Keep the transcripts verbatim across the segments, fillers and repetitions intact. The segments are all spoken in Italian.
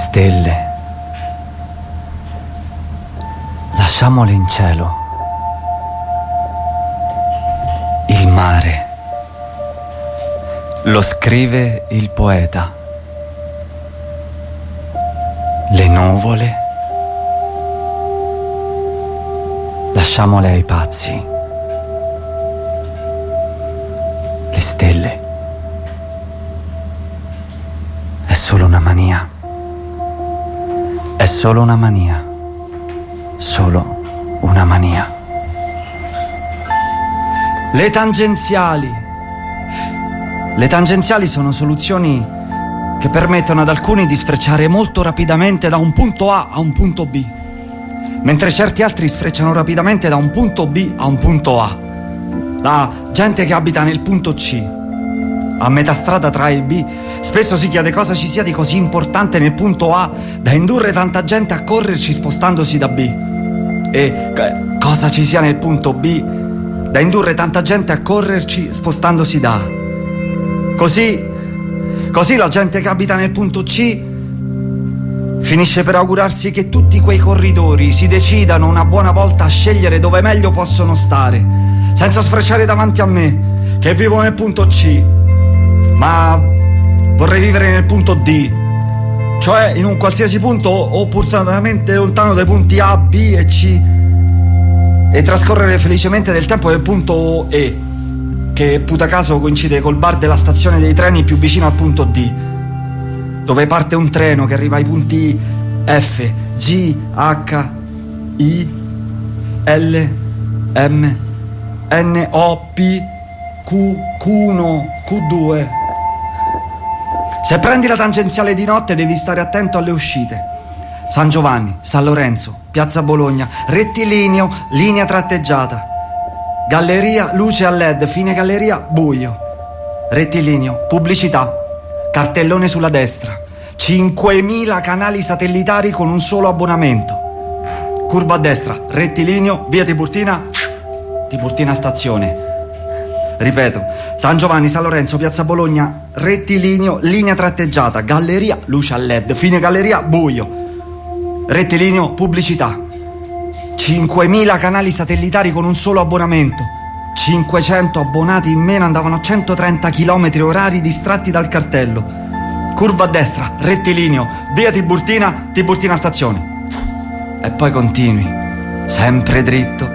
stelle, lasciamole in cielo. Il mare, lo scrive il poeta. Le nuvole, lasciamole ai pazzi. Le stelle, è solo una mania. È solo una mania. Solo una mania. Le tangenziali. Le tangenziali sono soluzioni che permettono ad alcuni di sfrecciare molto rapidamente da un punto A a un punto B, mentre certi altri sfrecciano rapidamente da un punto B a un punto A. La gente che abita nel punto C, a metà strada tra A e B, spesso si chiede cosa ci sia di così importante nel punto A da indurre tanta gente a correrci spostandosi da B, e cosa ci sia nel punto B da indurre tanta gente a correrci spostandosi da A. Così, così la gente che abita nel punto C finisce per augurarsi che tutti quei corridori si decidano una buona volta a scegliere dove meglio possono stare, senza sfrecciare davanti a me, che vivo nel punto C, ma vorrei vivere nel punto D, cioè in un qualsiasi punto opportunamente lontano dai punti A, B e C, e trascorrere felicemente del tempo nel punto E, che puta caso coincide col bar della stazione dei treni più vicino al punto D, dove parte un treno che arriva ai punti F, G, H, I, L, M, N, O, P, Q, Q uno, Q due. Se prendi la tangenziale di notte devi stare attento alle uscite. San Giovanni, San Lorenzo, Piazza Bologna, rettilineo, linea tratteggiata. Galleria, luce a led, fine galleria, buio. Rettilineo, pubblicità, cartellone sulla destra, cinquemila canali satellitari con un solo abbonamento. Curva a destra, rettilineo, via Tiburtina, Tiburtina stazione. Ripeto, San Giovanni, San Lorenzo, Piazza Bologna, rettilineo, linea tratteggiata, galleria, luce a led, fine galleria, buio. Rettilineo, pubblicità. cinquemila canali satellitari con un solo abbonamento. cinquecento abbonati in meno andavano a centotrenta chilometri orari distratti dal cartello. Curva a destra, rettilineo, via Tiburtina, Tiburtina stazione. E poi continui, sempre dritto.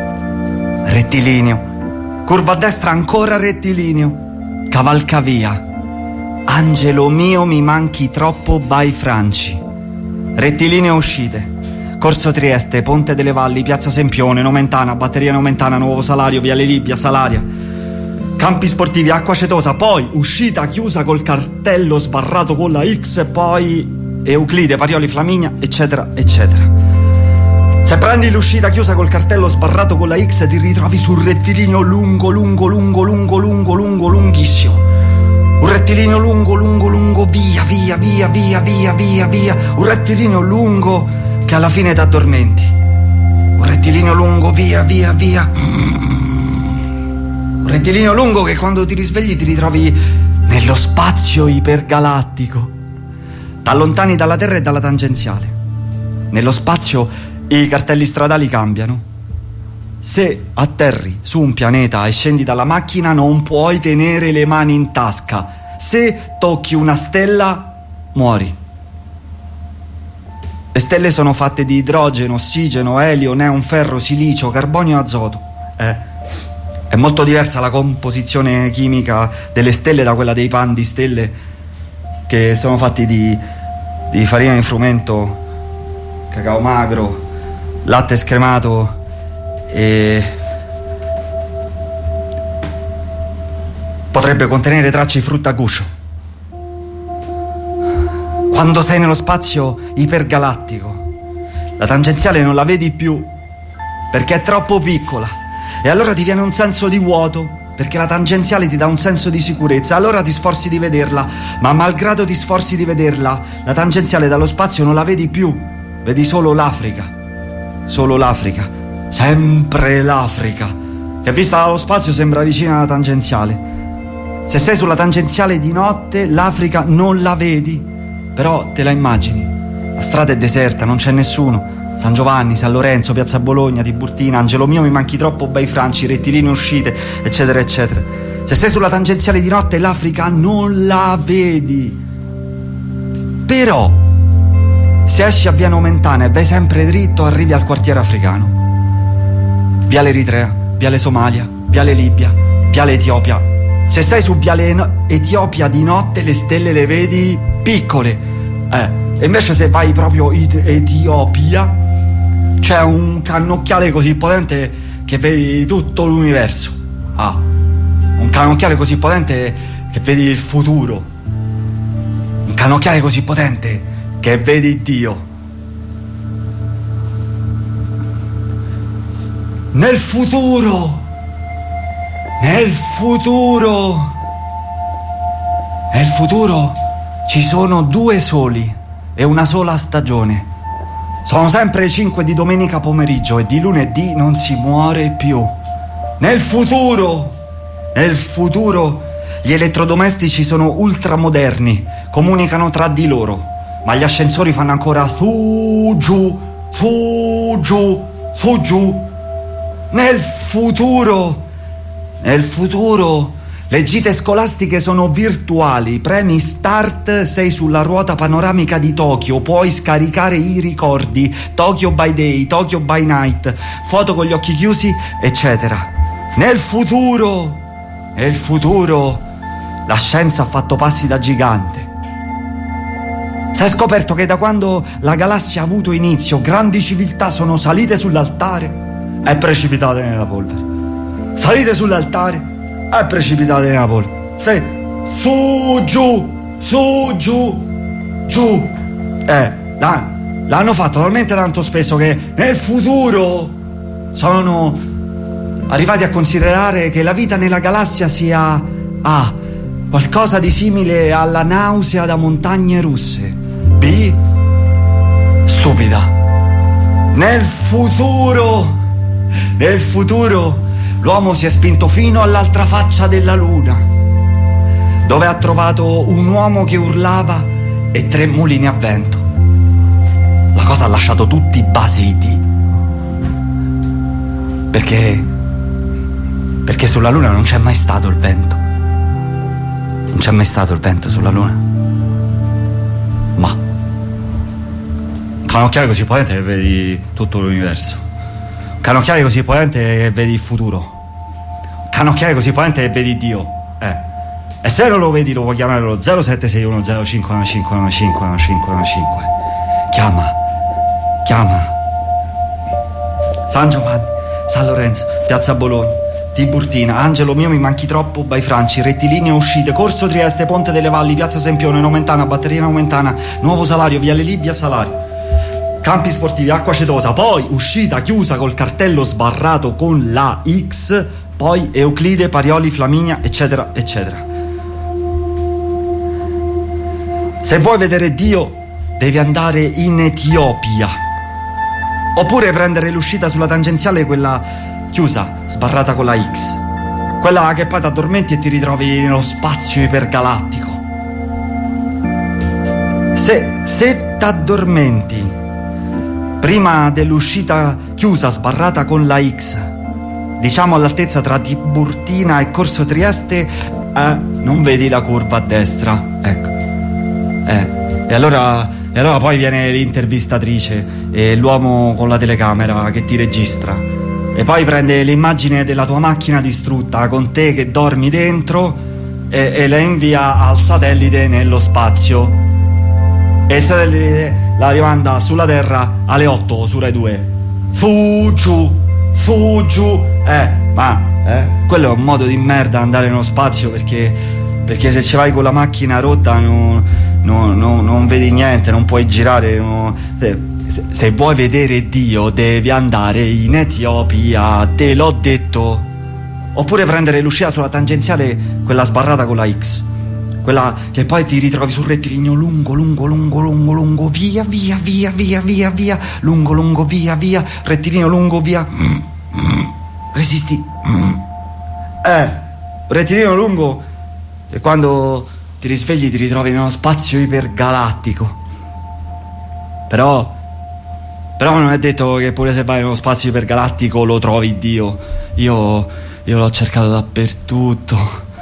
Rettilineo. Curva a destra, ancora rettilineo. Cavalcavia. Angelo mio mi manchi troppo by Franci. Rettilineo uscite. Corso Trieste, Ponte delle Valli, Piazza Sempione, Nomentana, Batteria Nomentana, Nuovo Salario, Viale Libia, Salaria. Campi sportivi, Acqua Cetosa, poi uscita chiusa col cartello sbarrato con la X, e poi Euclide, Parioli, Flaminia, eccetera, eccetera. Se prendi l'uscita chiusa col cartello sbarrato con la X ti ritrovi sul rettilineo lungo, lungo, lungo, lungo, lungo, lungo, lunghissimo. Un rettilineo lungo, lungo, lungo, via, via, via, via, via, via, via. Un rettilineo lungo che alla fine t'addormenti. Un rettilineo lungo, via, via, via. Un rettilineo lungo che quando ti risvegli ti ritrovi nello spazio ipergalattico. T'allontani dalla Terra e dalla tangenziale. Nello spazio i cartelli stradali cambiano. Se atterri su un pianeta e scendi dalla macchina non puoi tenere le mani in tasca. Se tocchi una stella muori. Le stelle sono fatte di idrogeno, ossigeno, elio, neon, ferro, silicio, carbonio e azoto. Eh, è molto diversa la composizione chimica delle stelle da quella dei pan di stelle, che sono fatti di, di farina di frumento, cacao magro, latte scremato e potrebbe contenere tracce di frutta a guscio. Quando sei nello spazio ipergalattico, la tangenziale non la vedi più perché è troppo piccola, e allora ti viene un senso di vuoto perché la tangenziale ti dà un senso di sicurezza. Allora ti sforzi di vederla, ma malgrado ti sforzi di vederla, la tangenziale dallo spazio non la vedi più, vedi solo l'Africa, solo l'Africa, sempre l'Africa, che vista dallo spazio sembra vicina alla tangenziale. Se sei sulla tangenziale di notte, l'Africa non la vedi, però te la immagini. La strada è deserta, non c'è nessuno. San Giovanni, San Lorenzo, Piazza Bologna, Tiburtina, Angelo mio mi manchi troppo, bei Franci, rettilinee uscite, eccetera eccetera. Se sei sulla tangenziale di notte l'Africa non la vedi. Però se esci a via Nomentana e vai sempre dritto arrivi al quartiere africano. Viale Eritrea, viale Somalia, viale Libia, viale Etiopia. Se sei su viale no- Etiopia di notte le stelle le vedi piccole. Eh, e invece se vai proprio in Etiopia c'è un cannocchiale così potente che vedi tutto l'universo. Ah, un cannocchiale così potente che vedi il futuro. Un cannocchiale così potente che vedi Dio. Nel futuro, nel futuro, nel futuro ci sono due soli e una sola stagione. Sono sempre le cinque di domenica pomeriggio e di lunedì non si muore più. Nel futuro, nel futuro, gli elettrodomestici sono ultramoderni, comunicano tra di loro, ma gli ascensori fanno ancora su, giù, su, giù, su, giù. Nel futuro, nel futuro, le gite scolastiche sono virtuali, premi start, sei sulla ruota panoramica di Tokyo, puoi scaricare i ricordi, Tokyo by day, Tokyo by night, foto con gli occhi chiusi, eccetera. Nel futuro, nel futuro, la scienza ha fatto passi da gigante. Si è scoperto che da quando la galassia ha avuto inizio, grandi civiltà sono salite sull'altare e precipitate nella polvere. Salite sull'altare e precipitate nella polvere. Sì. Su, giù, su, giù, giù. Eh, l'hanno fatto talmente tanto spesso che nel futuro sono arrivati a considerare che la vita nella galassia sia A, qualcosa di simile alla nausea da montagne russe, B, stupida. Nel futuro, nel futuro l'uomo si è spinto fino all'altra faccia della luna, dove ha trovato un uomo che urlava e tre mulini a vento. La cosa ha lasciato tutti basiti, perché perché sulla luna non c'è mai stato il vento. Non c'è mai stato il vento sulla luna. Ma cannocchiale così potente che vedi tutto l'universo. Cannocchiale così potente che vedi il futuro. Cannocchiale così potente che vedi Dio. Eh. E se non lo vedi lo puoi chiamare allo zero sette sei uno zero cinque uno cinque uno cinque uno cinque uno cinque. Chiama. Chiama. San Giovanni, San Lorenzo, Piazza Bologna, Tiburtina, Angelo mio mi manchi troppo, by Franci, rettilinee uscite, Corso Trieste, Ponte delle Valli, Piazza Sempione, Nomentana, Batteria Nomentana, Nuovo Salario, Viale Libia, Salario. Campi sportivi, Acqua Cetosa, poi uscita chiusa col cartello sbarrato con la X, poi Euclide, Parioli, Flaminia, eccetera, eccetera. Se vuoi vedere Dio, devi andare in Etiopia. Oppure prendere l'uscita sulla tangenziale, quella chiusa, sbarrata con la X. Quella che poi ti addormenti e ti ritrovi nello spazio ipergalattico. Se, se ti addormenti prima dell'uscita chiusa sbarrata con la X, diciamo all'altezza tra Tiburtina e Corso Trieste, eh, non vedi la curva a destra, ecco. Eh, e allora, e allora poi viene l'intervistatrice e l'uomo con la telecamera che ti registra e poi prende l'immagine della tua macchina distrutta con te che dormi dentro e, e la invia al satellite nello spazio, e il satellite la rimanda sulla Terra alle otto su Rai due. Su giù, su giù. Eh, ma eh, quello è un modo di merda andare nello spazio, perché perché se ci vai con la macchina rotta non, non, non, non vedi niente, non puoi girare. Non, se, se vuoi vedere Dio devi andare in Etiopia, te l'ho detto. Oppure prendere l'uscita sulla tangenziale, quella sbarrata con la X, quella che poi ti ritrovi sul rettilineo lungo, lungo, lungo, lungo, lungo, via, via, via, via, via, via, lungo, lungo, via, via, rettilineo lungo, via. Resisti. Eh, rettilineo lungo, e quando ti risvegli ti ritrovi nello spazio ipergalattico. Però Però non è detto che pure se vai nello spazio ipergalattico lo trovi Dio. Io Io l'ho cercato dappertutto.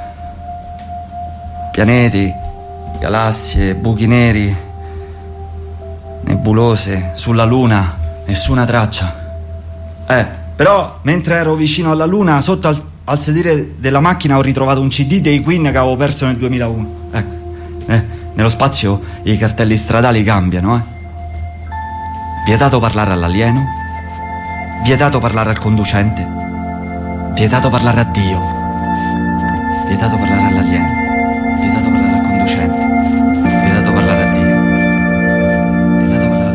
Pianeti, galassie, buchi neri, nebulose, sulla Luna, nessuna traccia. Eh, però mentre ero vicino alla Luna, sotto al, al sedile della macchina ho ritrovato un C D dei Queen che avevo perso nel duemilauno. Ecco, eh, nello spazio i cartelli stradali cambiano, eh. Vietato parlare all'alieno, vietato parlare al conducente, vietato parlare a Dio, vietato parlare all'alieno, vietato parlare al conducente, vietato parlare a Dio, vietato parlare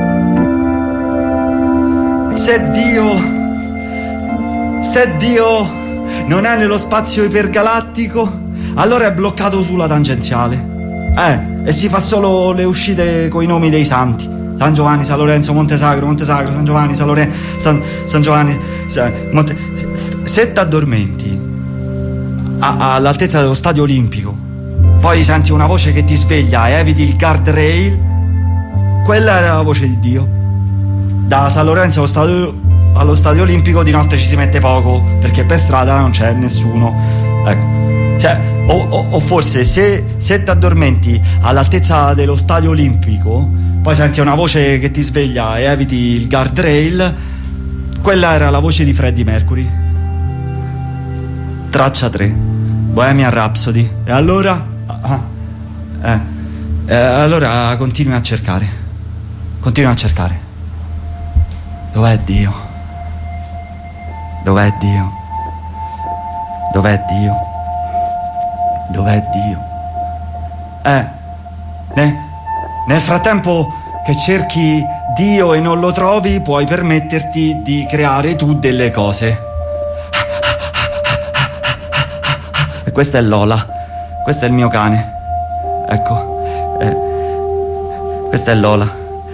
all'alieno. Se Dio, se Dio non è nello spazio ipergalattico, allora è bloccato sulla tangenziale, eh, e si fa solo le uscite coi nomi dei santi. San Giovanni, San Lorenzo, Montesagro, Montesagro, San Giovanni, San Lorenzo, San, San Giovanni, San, Monte... Se ti addormenti a, all'altezza dello stadio olimpico, poi senti una voce che ti sveglia e eviti il guardrail, quella era la voce di Dio. Da San Lorenzo allo stadio, allo stadio olimpico di notte ci si mette poco, perché per strada non c'è nessuno. Ecco, cioè, o, o, o forse se, se ti addormenti all'altezza dello stadio olimpico, poi senti una voce che ti sveglia e eviti il guardrail, quella era la voce di Freddie Mercury. Traccia tre, Bohemian Rhapsody. E allora? Ah, eh, eh, allora continui a cercare. Continui a cercare. Dov'è Dio? Dov'è Dio? Dov'è Dio? Dov'è Dio? Eh, ne? Nel frattempo che cerchi Dio e non lo trovi, puoi permetterti di creare tu delle cose. E questa è Lola, questo è il mio cane. Ecco, eh, questa è Lola.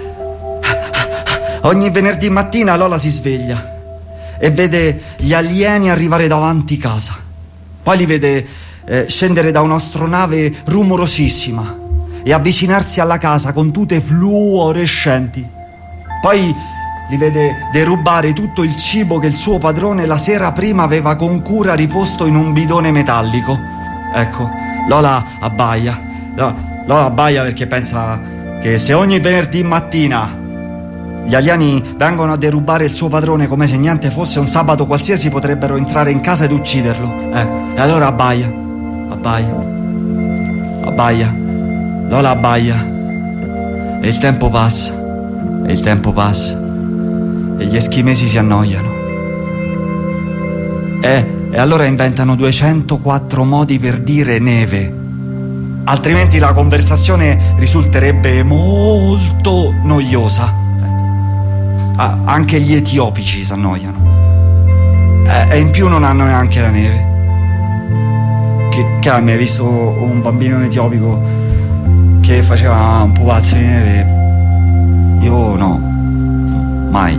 Ogni venerdì mattina Lola si sveglia e vede gli alieni arrivare davanti casa. Poi li vede eh, scendere da un'astronave rumorosissima e avvicinarsi alla casa con tute fluorescenti. Poi li vede derubare tutto il cibo che il suo padrone la sera prima aveva con cura riposto in un bidone metallico. Ecco, Lola abbaia. Lola abbaia perché pensa che se ogni venerdì mattina gli alieni vengono a derubare il suo padrone come se niente fosse, un sabato qualsiasi potrebbero entrare in casa ed ucciderlo. Eh, e allora abbaia, abbaia, abbaia. Lola abbaia e il tempo passa, e il tempo passa e gli eschimesi si annoiano e, e allora inventano duecentoquattro modi per dire neve, altrimenti la conversazione risulterebbe molto noiosa. Ah, anche gli etiopici si annoiano e, e in più non hanno neanche la neve. Che, che hai mai visto un bambino etiopico che faceva un pupazzo di neve? Io no, mai.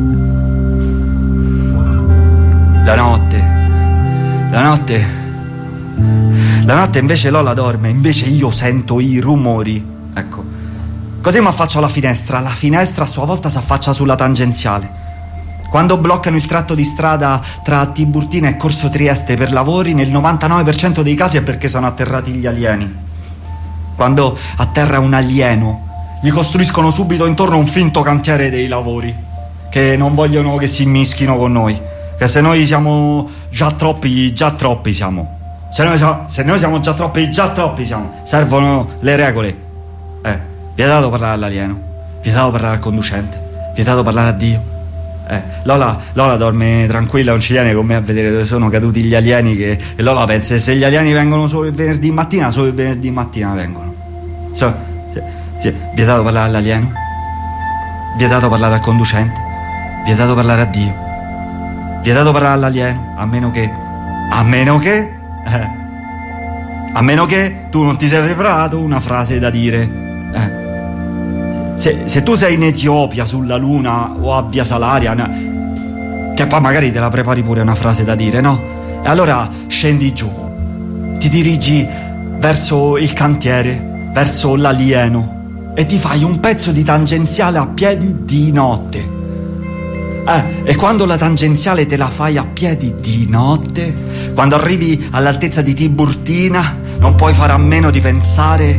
La notte, la notte, la notte invece Lola dorme, invece io sento i rumori, ecco. Così mi affaccio alla finestra, la finestra a sua volta si affaccia sulla tangenziale. Quando bloccano il tratto di strada tra Tiburtina e Corso Trieste per lavori, nel novantanove per cento dei casi è perché sono atterrati gli alieni. Quando atterra un alieno, gli costruiscono subito intorno un finto cantiere dei lavori, che non vogliono che si immischino con noi, che se noi siamo già troppi, già troppi siamo. Se noi, se noi siamo già troppi, già troppi siamo. Servono le regole. Eh, vietato parlare all'alieno, vietato parlare al conducente, vietato parlare a Dio. Eh, Lola, Lola dorme tranquilla, non ci viene con me a vedere dove sono caduti gli alieni, che, e Lola pensa che se gli alieni vengono solo il venerdì mattina, solo il venerdì mattina vengono. So, sì, sì, vietato parlare all'alieno, vietato parlare al conducente, vietato parlare a Dio, vietato parlare all'alieno, a meno che, a meno che, eh, a meno che tu non ti sei preparato una frase da dire. Eh. Se, se tu sei in Etiopia, sulla Luna o a Via Salaria, che poi magari te la prepari pure una frase da dire, no? E allora scendi giù, ti dirigi verso il cantiere, verso l'alieno, e ti fai un pezzo di tangenziale a piedi di notte. Eh, e quando la tangenziale te la fai a piedi di notte, quando arrivi all'altezza di Tiburtina, non puoi fare a meno di pensare: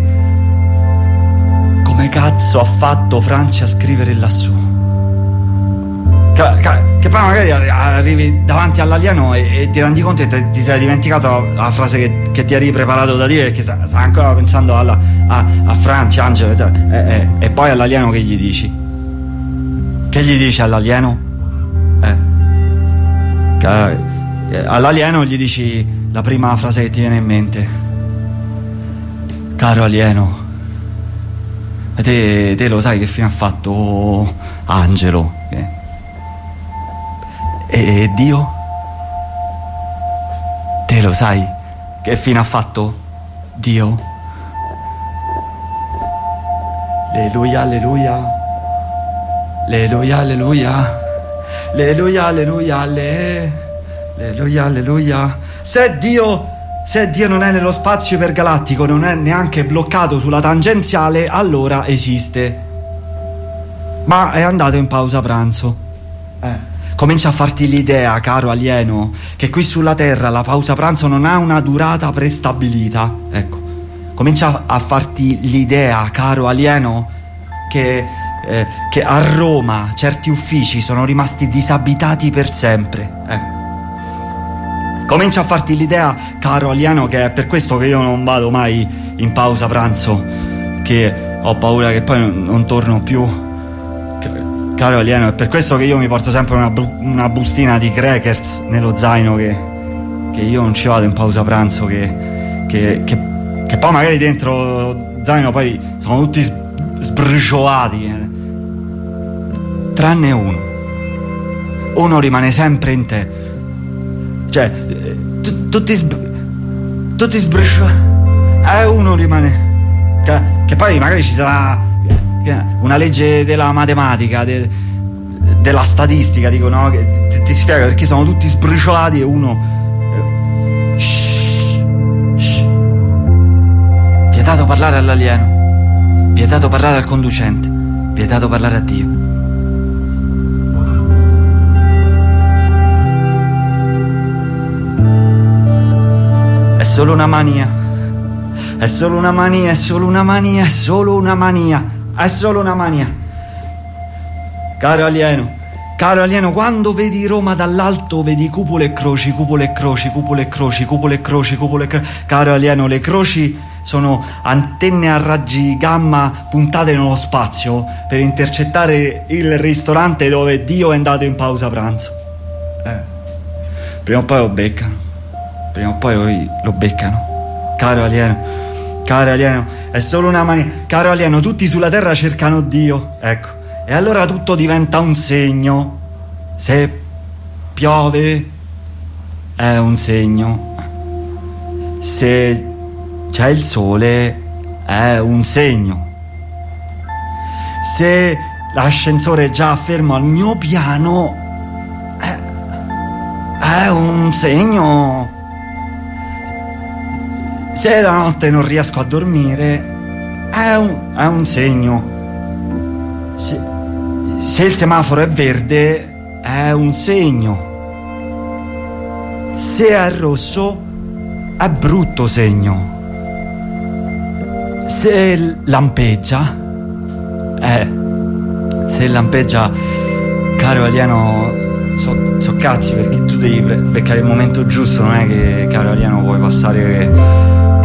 come cazzo ha fatto Franci a scrivere lassù? Che, che, che poi magari arrivi davanti all'alieno e, e ti rendi conto che te, ti sei dimenticato la frase che, che ti eri preparato da dire, perché stai ancora pensando alla, a, a Franci, Angelo, cioè, e, e, e poi all'alieno che gli dici? Che gli dici all'alieno? Eh, che, eh, all'alieno gli dici la prima frase che ti viene in mente: caro alieno, te, te lo sai che fine ha fatto Angelo? Eh? E Dio? Te lo sai che fine ha fatto Dio? Alleluia, alleluia. Alleluia, alleluia. Alleluia, alleluia, alleluia, alleluia. Se Dio, se Dio non è nello spazio ipergalattico, non è neanche bloccato sulla tangenziale, allora esiste. Ma è andato in pausa pranzo. Eh. Comincia a farti l'idea, caro alieno, che qui sulla Terra la pausa pranzo non ha una durata prestabilita. Ecco. Comincia a farti l'idea, caro alieno, che, eh, che a Roma certi uffici sono rimasti disabitati per sempre. Ecco. Comincia a farti l'idea, caro alieno, che è per questo che io non vado mai in pausa pranzo, che ho paura che poi non, non torno più. Caro alieno, è per questo che io mi porto sempre una, bu- una bustina di crackers nello zaino, che, che io non ci vado in pausa pranzo, che, che, che, che poi magari dentro lo zaino poi sono tutti sb- sbriciolati, eh. Tranne uno. Uno rimane sempre in te. Cioè, t- tutti sb- tutti sbriciolati. E eh, uno rimane. Che, che poi magari ci sarà una legge della matematica, de, della statistica, dico, no? Che ti, ti spiega perché sono tutti sbriciolati e uno. Eh, shh, shh. Vietato parlare all'alieno, vietato parlare al conducente, vietato parlare a Dio. È solo una mania, è solo una mania, è solo una mania, è solo una mania. È solo una mania. Caro alieno, caro alieno, quando vedi Roma dall'alto vedi cupole e croci, cupole e croci, cupole e croci, cupole e croci, cupole e croci. Caro alieno, le croci sono antenne a raggi gamma puntate nello spazio per intercettare il ristorante dove Dio è andato in pausa pranzo. Eh. Prima o poi lo beccano. Prima o poi lo beccano. Caro alieno, caro alieno, è solo una mania. Caro alieno, tutti sulla terra cercano Dio. Ecco. E allora tutto diventa un segno. Se piove è un segno. Se c'è il sole è un segno. Se l'ascensore è già fermo al mio piano è, è un segno. Se la notte non riesco a dormire è un, è un segno. Se, se il semaforo è verde è un segno. Se è rosso è brutto segno. Se lampeggia eh, se lampeggia, caro alieno, so, so cazzi, perché tu devi beccare il momento giusto. Non è che, caro alieno, puoi passare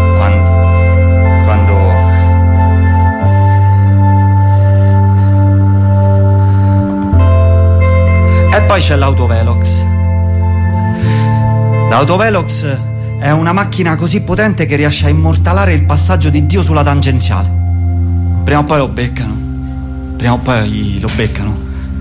e poi c'è l'autovelox. L'autovelox è una macchina così potente che riesce a immortalare il passaggio di Dio sulla tangenziale. Prima o poi lo beccano. Prima o poi lo beccano.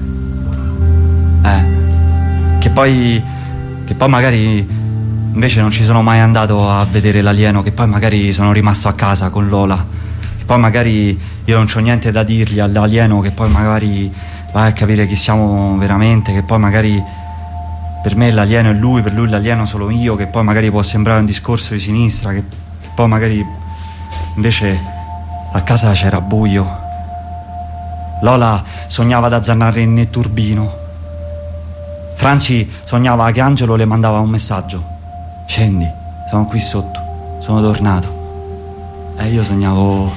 Eh. Che poi. Che poi magari invece non ci sono mai andato a vedere l'alieno. Che poi magari sono rimasto a casa con Lola. Che poi magari io non c'ho niente da dirgli all'alieno. Che poi magari vai a capire chi siamo veramente, che poi magari per me l'alieno è lui, per lui l'alieno sono io, che poi magari può sembrare un discorso di sinistra, che, che poi magari invece a casa c'era buio Lola sognava da Zannare in Netturbino. Franci sognava che Angelo le mandava un messaggio: scendi, sono qui sotto, sono tornato. E io sognavo...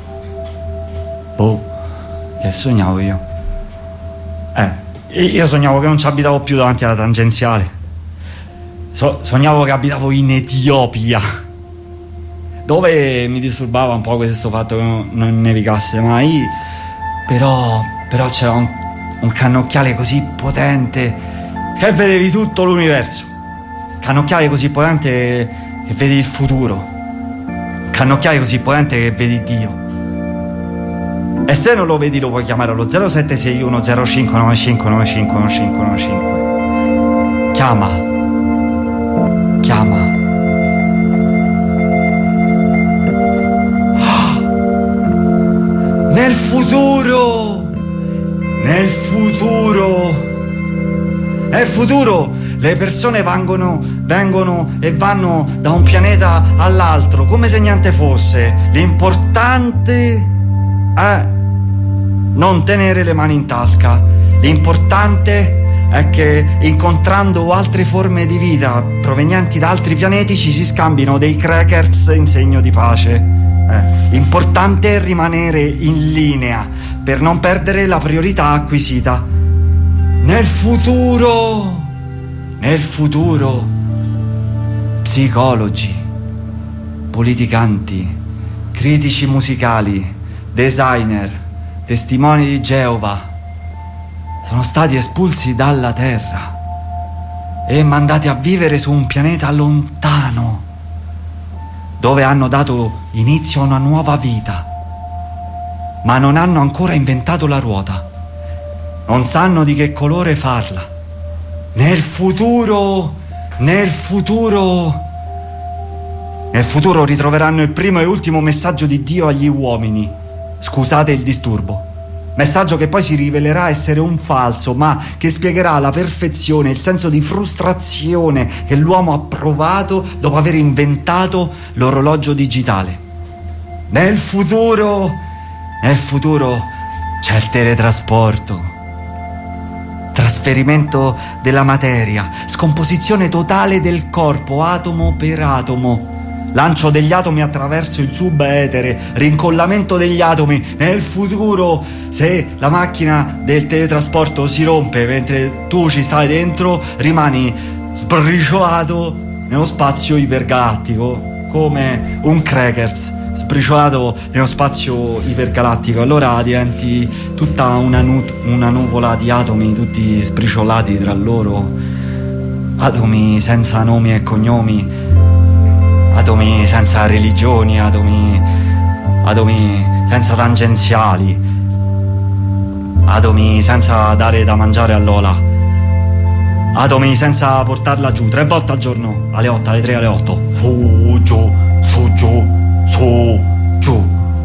Boh, che sognavo io? Eh, io sognavo che non ci abitavo più davanti alla tangenziale. So, sognavo che abitavo in Etiopia, dove mi disturbava un po' questo fatto che non, non nevicasse mai. Però, però c'era un, un cannocchiale così potente che vedevi tutto l'universo. Cannocchiale così potente che vedi il futuro. Cannocchiale così potente che vedi Dio. E se non lo vedi lo puoi chiamare allo zero sette sei uno zero cinque nove cinque nove cinque nove cinque nove cinque. Chiama. Chiama. Nel futuro, nel futuro, nel futuro le persone vengono, vengono e vanno da un pianeta all'altro come se niente fosse. L'importante è non tenere le mani in tasca. L'importante è che incontrando altre forme di vita provenienti da altri pianeti ci si scambino dei crackers in segno di pace. Eh, importante è rimanere in linea per non perdere la priorità acquisita. Nel futuro, nel futuro, psicologi, politicanti, critici musicali, designer, testimoni di Geova sono stati espulsi dalla Terra e mandati a vivere su un pianeta lontano, dove hanno dato inizio a una nuova vita, ma non hanno ancora inventato la ruota, non sanno di che colore farla. Nel futuro, nel futuro, nel futuro ritroveranno il primo e ultimo messaggio di Dio agli uomini. Scusate il disturbo. Messaggio che poi si rivelerà essere un falso, ma che spiegherà alla perfezione il senso di frustrazione che l'uomo ha provato dopo aver inventato l'orologio digitale. Nel futuro, nel futuro c'è il teletrasporto, trasferimento della materia, scomposizione totale del corpo, atomo per atomo. Lancio degli atomi attraverso il subetere, rincollamento degli atomi. Nel futuro, se la macchina del teletrasporto si rompe mentre tu ci stai dentro, rimani sbriciolato nello spazio ipergalattico, come un crackers sbriciolato nello spazio ipergalattico. Allora diventi tutta una, nu- una nuvola di atomi tutti sbriciolati tra loro, atomi senza nomi e cognomi, atomi senza religioni, atomi, atomi senza tangenziali, atomi senza dare da mangiare a Lola, atomi senza portarla giù tre volte al giorno, alle otto, alle tre, alle otto. Su, giù, su, giù, su, giù.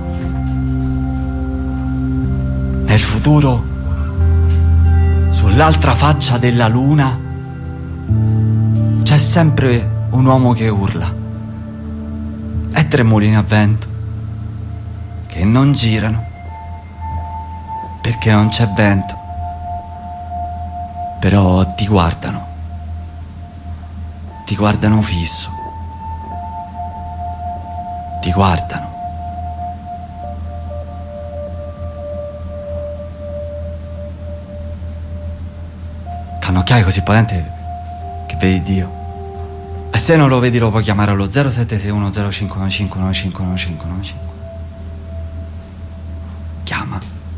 Nel futuro, sull'altra faccia della luna, c'è sempre un uomo che urla. E tre mulini a vento che non girano perché non c'è vento, però ti guardano, ti guardano fisso, ti guardano. Cannocchiale così potente che vedi Dio. E se non lo vedi lo puoi chiamare allo zero sette sei uno zero cinque nove cinque nove cinque nove cinque nove cinque. Chiama.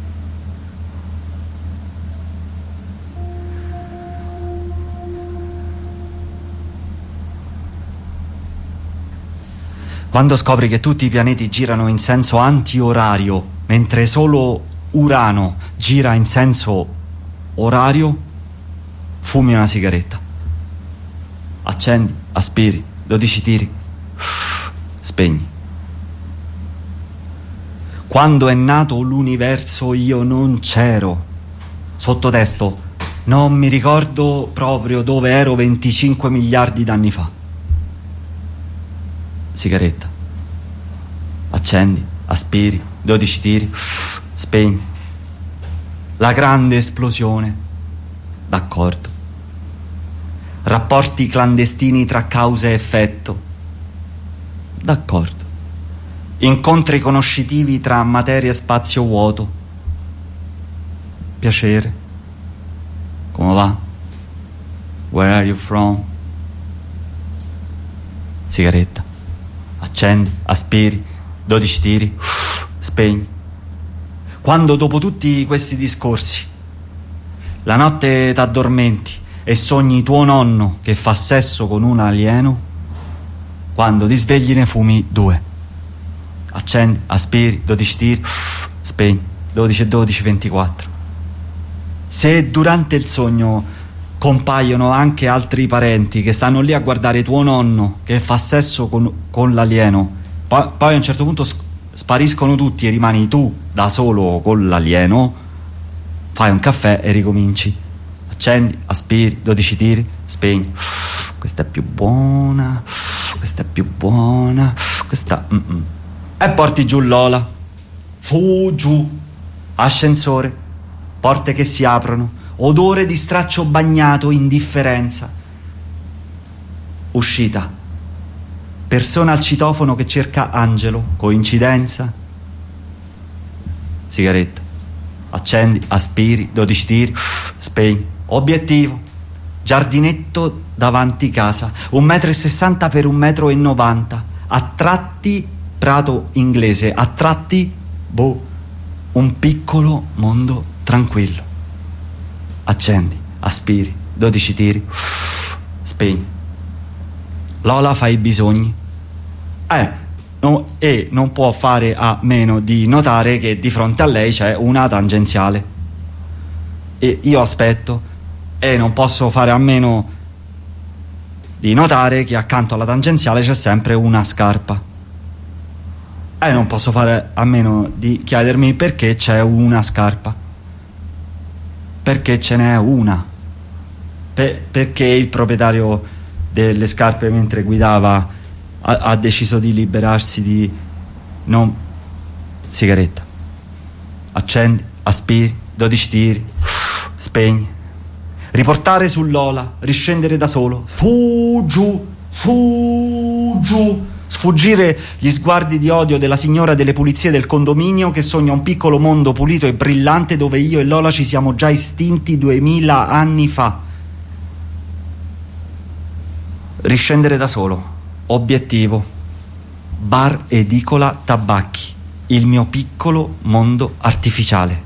Quando scopri che tutti i pianeti girano in senso antiorario, mentre solo Urano gira in senso orario, fumi una sigaretta. Accendi, aspiri, dodici tiri, spegni. Quando è nato l'universo io non c'ero. Sottotesto: non mi ricordo proprio dove ero venticinque miliardi d'anni fa. Sigaretta. Accendi, aspiri, dodici tiri, spegni. La grande esplosione. D'accordo. Rapporti clandestini tra causa e effetto. D'accordo. Incontri conoscitivi tra materia e spazio vuoto. Piacere. Come va? Where are you from? Sigaretta. Accendi, aspiri, dodici tiri, uff, spegni. Quando dopo tutti questi discorsi la notte t'addormenti e sogni tuo nonno che fa sesso con un alieno, quando ti svegli ne fumi due. Accendi, aspiri, dodici tiri, uff, spegni, dodici e dodici, ventiquattro. Se durante il sogno compaiono anche altri parenti che stanno lì a guardare tuo nonno che fa sesso con, con l'alieno, poi, poi a un certo punto spariscono tutti e rimani tu da solo con l'alieno, fai un caffè e ricominci. Accendi, aspiri, dodici tiri, spegni. Uff, questa è più buona, uff, questa è più buona, uff, questa mm-mm. E porti giù Lola. Fu giù. Ascensore, porte che si aprono, odore di straccio bagnato, indifferenza. Uscita. Persona al citofono che cerca Angelo. Coincidenza? Sigaretta. Accendi, aspiri, dodici tiri, uff, spegni. Obiettivo. Giardinetto davanti casa, un metro e sessanta per un metro e novanta. A tratti prato inglese, a tratti boh, un piccolo mondo tranquillo. Accendi, aspiri, dodici tiri, uff, spegni. Lola fa i bisogni. Eh, no, e non può fare a meno di notare che di fronte a lei c'è una tangenziale. E io aspetto e non posso fare a meno di notare che accanto alla tangenziale c'è sempre una scarpa. E non posso fare a meno di chiedermi perché c'è una scarpa. Perché ce n'è una. Per, perché il proprietario delle scarpe mentre guidava ha, ha deciso di liberarsi di non... Sigaretta. Accendi, aspiri, dodici tiri, uff, spegni. Riportare su Lola, riscendere da solo, su giù, su giù, sfuggire gli sguardi di odio della signora delle pulizie del condominio che sogna un piccolo mondo pulito e brillante dove io e Lola ci siamo già estinti duemila anni fa. Riscendere da solo. Obiettivo. Bar edicola tabacchi. Il mio piccolo mondo artificiale.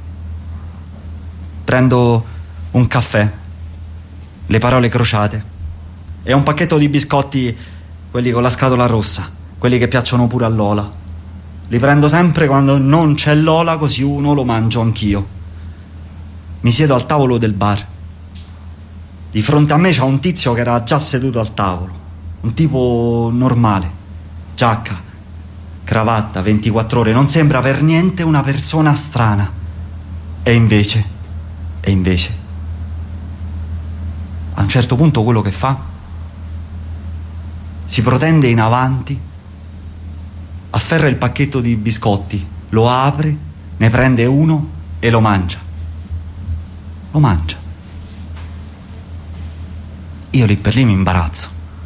Prendo un caffè, le parole crociate e un pacchetto di biscotti, quelli con la scatola rossa, quelli che piacciono pure a Lola. Li prendo sempre quando non c'è Lola, così uno lo mangio anch'io. Mi siedo al tavolo del bar. Di fronte a me c'è un tizio che era già seduto al tavolo, un tipo normale, giacca, cravatta, ventiquattro ore, non sembra per niente una persona strana. E invece, e invece, a un certo punto quello che fa? Si protende in avanti, afferra il pacchetto di biscotti, lo apre, ne prende uno e lo mangia. Lo mangia. Io lì per lì mi imbarazzo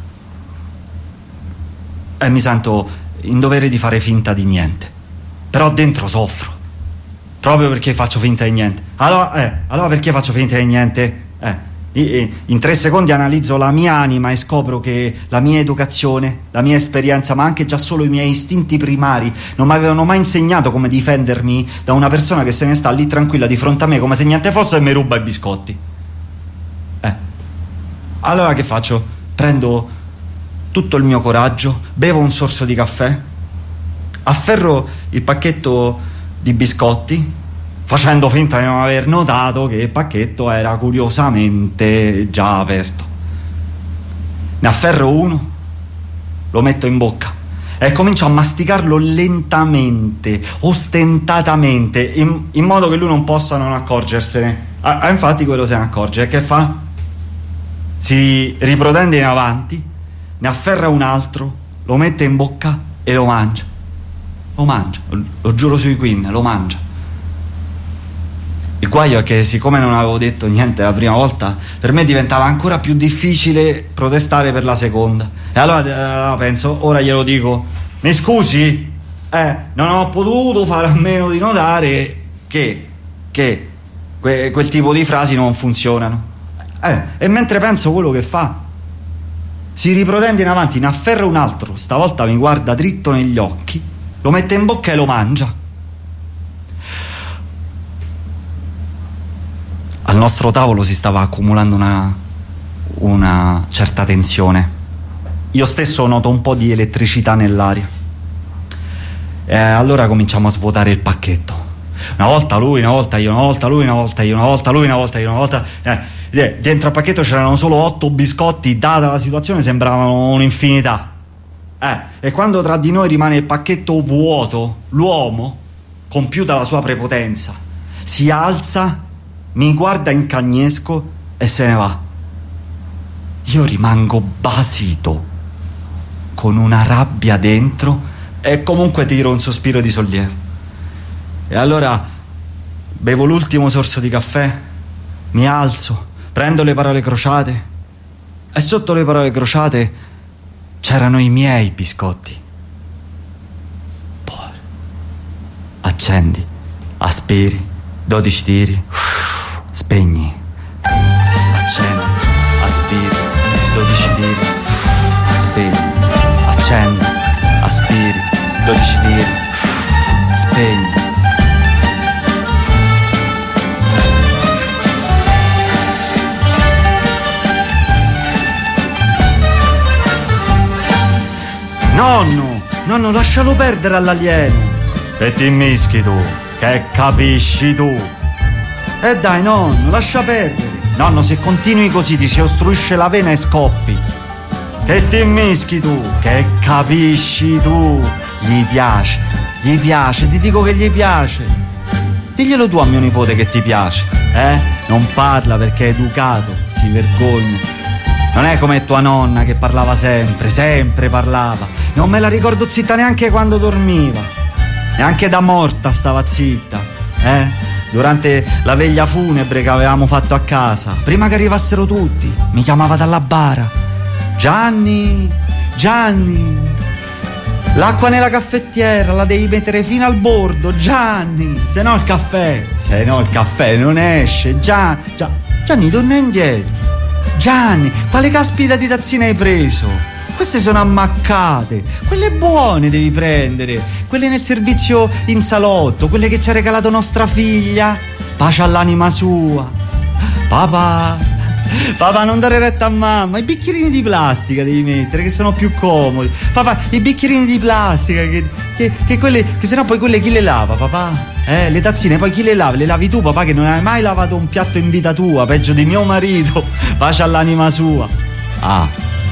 e mi sento in dovere di fare finta di niente, però dentro soffro proprio perché faccio finta di niente. Allora, eh, allora perché faccio finta di niente? Eh, in tre secondi analizzo la mia anima e scopro che la mia educazione, la mia esperienza, ma anche già solo i miei istinti primari non mi avevano mai insegnato come difendermi da una persona che se ne sta lì tranquilla di fronte a me come se niente fosse e mi ruba i biscotti. Eh. Allora che faccio? Prendo tutto il mio coraggio, bevo un sorso di caffè, afferro il pacchetto di biscotti, facendo finta di non aver notato che il pacchetto era curiosamente già aperto. Ne afferro uno, lo metto in bocca e comincio a masticarlo lentamente, ostentatamente, in, in modo che lui non possa non accorgersene. Ah, infatti quello se ne accorge. E che fa? Si riprotende in avanti, ne afferra un altro, lo mette in bocca e lo mangia. Lo mangia, lo, lo giuro sui Queen, lo mangia. Il guaio è che, siccome non avevo detto niente la prima volta, per me diventava ancora più difficile protestare per la seconda. E allora eh, penso, ora glielo dico: mi scusi, eh, non ho potuto fare a meno di notare che, che que, quel tipo di frasi non funzionano. Eh, e mentre penso quello che fa, si riprotende in avanti, ne afferra un altro, stavolta mi guarda dritto negli occhi, lo mette in bocca e lo mangia. Al nostro tavolo si stava accumulando una, una certa tensione. Io stesso noto un po' di elettricità nell'aria. E allora cominciamo a svuotare il pacchetto. Una volta lui, una volta io, una volta lui, una volta io, una volta lui, una volta io, una volta... Eh, dentro al pacchetto c'erano solo otto biscotti, data la situazione sembravano un'infinità. Eh, e quando tra di noi rimane il pacchetto vuoto, l'uomo, compiuta la sua prepotenza, si alza, mi guarda in cagnesco e se ne va. Io rimango basito, con una rabbia dentro, e comunque tiro un sospiro di sollievo. E allora bevo l'ultimo sorso di caffè, mi alzo, prendo le parole crociate, e sotto le parole crociate c'erano i miei biscotti. Poi accendi, aspiri, dodici tiri, spegni, accendi, aspiri, dodici tiri, spegni, accendi, aspiri, dodici tiri, spegni. Nonno, nonno, lascialo perdere all'alieno. E ti mischi tu, che capisci tu. E dai nonno, lascia perdere. Nonno, se continui così ti si ostruisce la vena e scoppi. Che ti mischi tu, che capisci tu. Gli piace, gli piace, ti dico che gli piace. Diglielo tu a mio nipote che ti piace, eh? Non parla perché è educato, si vergogna. Non è come tua nonna che parlava sempre, sempre parlava. Non me la ricordo zitta neanche quando dormiva. Neanche da morta stava zitta, eh? Durante la veglia funebre che avevamo fatto a casa, prima che arrivassero tutti, mi chiamava dalla bara: Gianni, Gianni, l'acqua nella caffettiera la devi mettere fino al bordo, Gianni, se no il caffè, se no il caffè non esce. Gian, Gian, Gianni, torna indietro. Gianni, quale caspita di tazzine hai preso? Queste sono ammaccate, quelle buone devi prendere, quelle nel servizio in salotto, quelle che ci ha regalato nostra figlia. Pace all'anima sua. Papà, papà, non dare retta a mamma, i bicchierini di plastica devi mettere che sono più comodi. Papà, i bicchierini di plastica che, che, che quelle, che sennò poi quelle chi le lava, papà? Eh, le tazzine poi chi le lava? Le lavi tu, papà, che non hai mai lavato un piatto in vita tua, peggio di mio marito. Pace all'anima sua. Ah,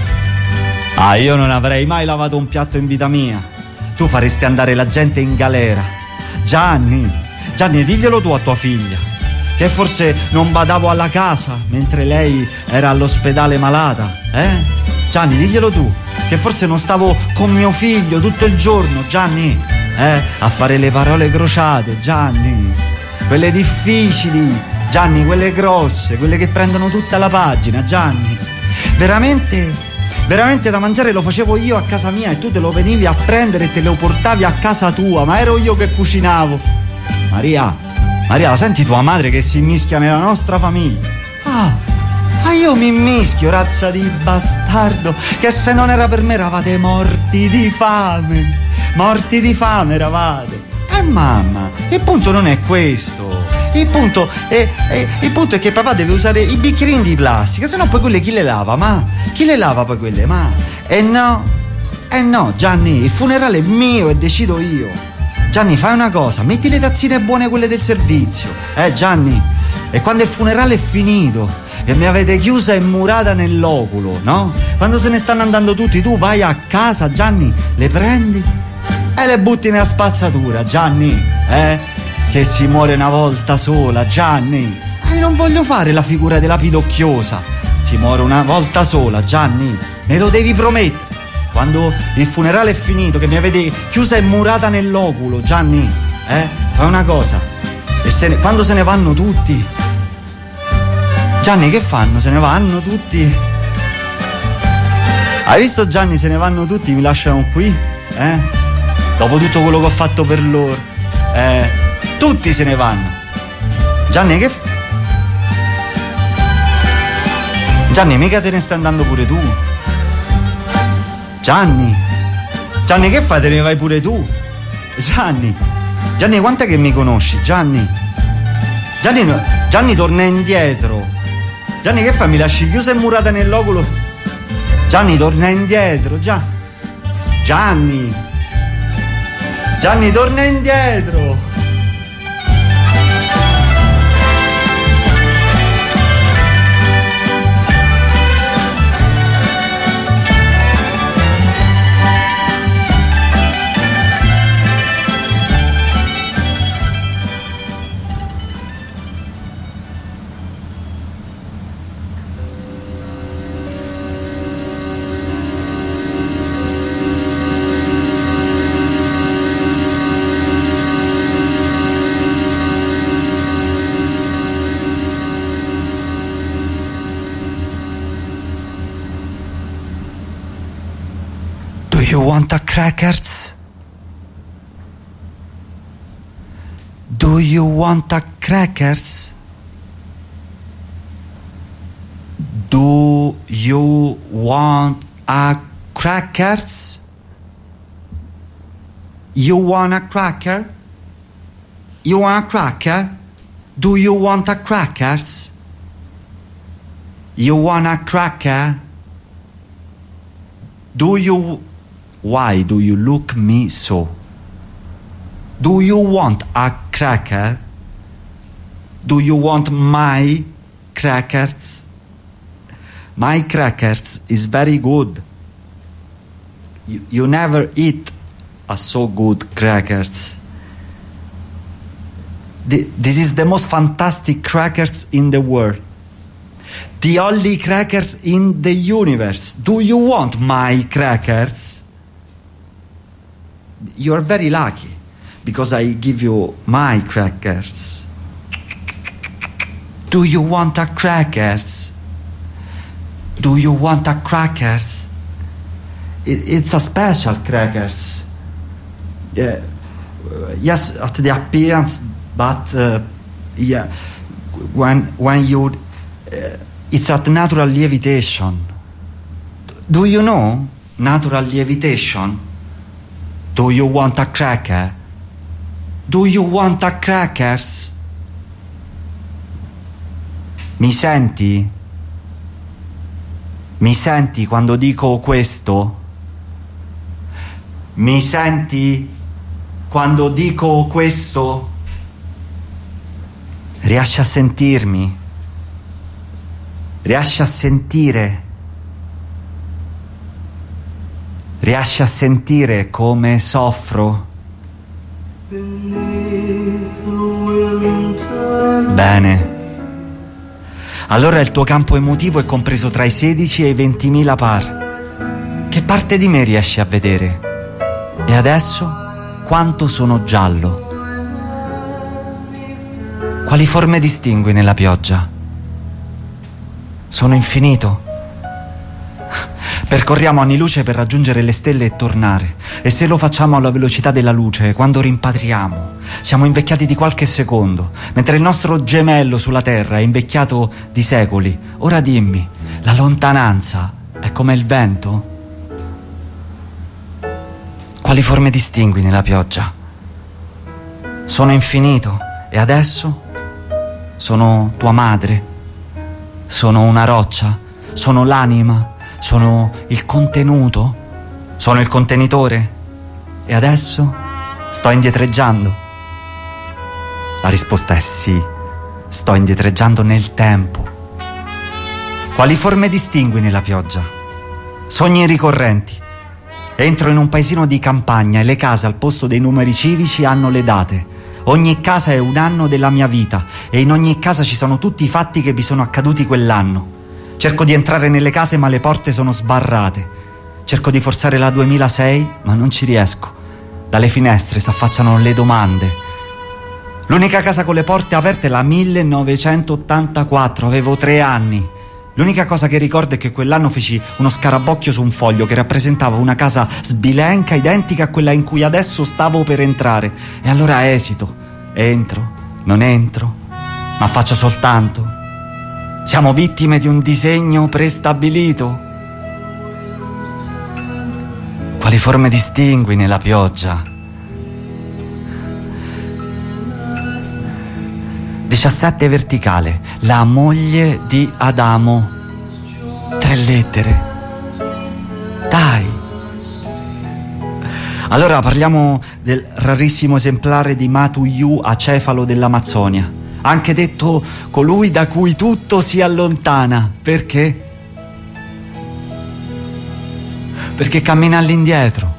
ah, io non avrei mai lavato un piatto in vita mia. Tu faresti andare la gente in galera. Gianni, Gianni, diglielo tu a tua figlia, che forse non badavo alla casa mentre lei era all'ospedale malata, eh? Gianni, diglielo tu, che forse non stavo con mio figlio tutto il giorno, Gianni, eh? A fare le parole crociate, Gianni, quelle difficili, Gianni, quelle grosse, quelle che prendono tutta la pagina, Gianni. Veramente, veramente da mangiare lo facevo io a casa mia e tu te lo venivi a prendere e te lo portavi a casa tua, ma ero io che cucinavo. Maria, Maria, la senti tua madre che si mischia nella nostra famiglia? Ah, ah, io mi mischio, razza di bastardo, che se non era per me eravate morti di fame, morti di fame eravate. Eh mamma, il punto non è questo, il punto è, è, il punto è che papà deve usare i bicchierini di plastica, se no poi quelle chi le lava, ma? Chi le lava poi quelle, ma? Eh no, eh no, Gianni, il funerale è mio e decido io. Gianni, fai una cosa, metti le tazzine buone, quelle del servizio, eh Gianni, e quando il funerale è finito e mi avete chiusa e murata nell'oculo, no? Quando se ne stanno andando tutti, tu vai a casa, Gianni, le prendi e le butti nella spazzatura, Gianni, eh? Che si muore una volta sola, Gianni. Eh, non voglio fare la figura della pidocchiosa. Si muore una volta sola, Gianni, me lo devi promettere. Quando il funerale è finito, che mi avete chiusa e murata nell'oculo, Gianni, eh? Fai una cosa, le se ne, quando se ne vanno tutti. Gianni, che fanno? Se ne vanno tutti. Hai visto, Gianni? Se ne vanno tutti, mi lasciano qui, eh? Dopo tutto quello che ho fatto per loro, eh? Tutti se ne vanno. Gianni, che... Gianni, mica te ne stai andando pure tu. Gianni, Gianni, che fai? Te ne vai pure tu. Gianni, Gianni, quant'è che mi conosci? Gianni, Gianni, no... Gianni, torna indietro. Gianni, che fai? Mi lasci chiusa e murata nell'oculo? Gianni, torna indietro. Già... Gianni, Gianni, torna indietro. You want a crackers? Do you want a crackers? Do you want a crackers? You want a cracker? You want a cracker? Do you want a crackers? You want a cracker? Do you... Why do you look me so? Do you want a cracker? Do you want my crackers? My crackers is very good. You, you never eat a so good crackers. The, this is the most fantastic crackers in the world. The only crackers in the universe. Do you want my crackers? You are very lucky because I give you my crackers. Do you want a crackers? Do you want a crackers? It, it's a special crackers. Uh, yes, at the appearance, but uh, yeah, when when you, uh, it's at natural levitation. Do you know natural levitation? Do you want a cracker? Do you want a crackers? Mi senti? Mi senti quando dico questo? Mi senti quando dico questo? Riesci a sentirmi? Riesci a sentire? Riesci a sentire come soffro? Bene. Allora il tuo campo emotivo è compreso tra i sedici e i ventimila par. Che parte di me riesci a vedere? E adesso quanto sono giallo? Quali forme distingui nella pioggia? Sono infinito. Percorriamo anni luce per raggiungere le stelle e tornare. E se lo facciamo alla velocità della luce, quando rimpatriamo, siamo invecchiati di qualche secondo, mentre il nostro gemello sulla Terra è invecchiato di secoli. Ora dimmi, la lontananza è come il vento? Quali forme distingui nella pioggia? Sono infinito. E adesso? Sono tua madre? Sono una roccia? Sono l'anima? Sono il contenuto? Sono il contenitore? E adesso? Sto indietreggiando? La risposta è sì. Sto indietreggiando nel tempo. Quali forme distingui nella pioggia? Sogni ricorrenti. Entro in un paesino di campagna e le case al posto dei numeri civici hanno le date. Ogni casa è un anno della mia vita e in ogni casa ci sono tutti i fatti che vi sono accaduti quell'anno. Cerco di entrare nelle case ma le porte sono sbarrate. Cerco di forzare la duemilasei ma non ci riesco. Dalle finestre s'affacciano le domande. L'unica casa con le porte aperte è la millenovecentottantaquattro, avevo tre anni. L'unica cosa che ricordo è che quell'anno feci uno scarabocchio su un foglio che rappresentava una casa sbilenca, identica a quella in cui adesso stavo per entrare. E allora esito, entro, non entro, ma faccio soltanto. Siamo vittime di un disegno prestabilito. Quali forme distingui nella pioggia? diciassette verticale, la moglie di Adamo. Tre lettere. Dai. Allora parliamo del rarissimo esemplare di Matuiu acefalo dell'Amazzonia, anche detto colui da cui tutto si allontana. Perché? Perché cammina all'indietro.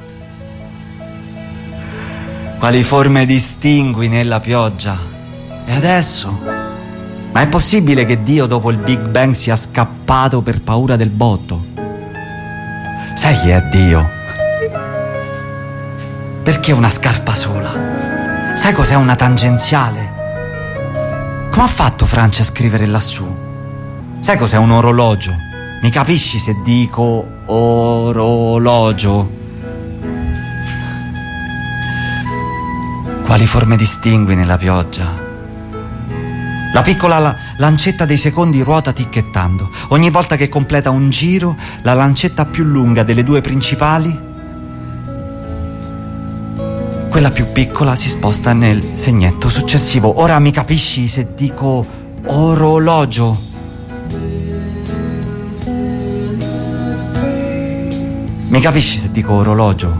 Quali forme distingui nella pioggia? E adesso? Ma è possibile che Dio dopo il Big Bang sia scappato per paura del botto? Sai chi è Dio? Perché una scarpa sola? Sai cos'è una tangenziale? Come ha fatto Francia a scrivere lassù? Sai cos'è un orologio? Mi capisci se dico orologio? Quali forme distingui nella pioggia? La piccola la- lancetta dei secondi ruota ticchettando. Ogni volta che completa un giro, la lancetta più lunga delle due principali, quella più piccola, si sposta nel segnetto successivo. Ora mi capisci se dico orologio? Mi capisci se dico orologio?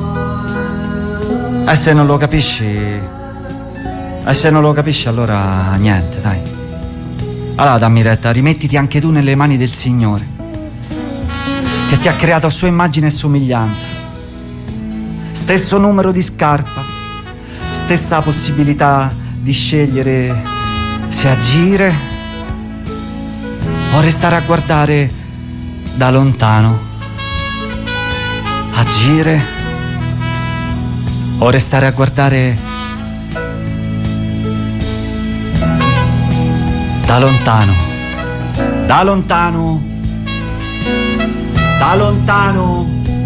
E se non lo capisci... E se non lo capisci allora niente, dai. Allora dammi retta, rimettiti anche tu nelle mani del Signore, che ti ha creato a sua immagine e somiglianza. Stesso numero di scarpa, stessa possibilità di scegliere se agire o restare a guardare da lontano. Agire o restare a guardare da lontano, da lontano, da lontano.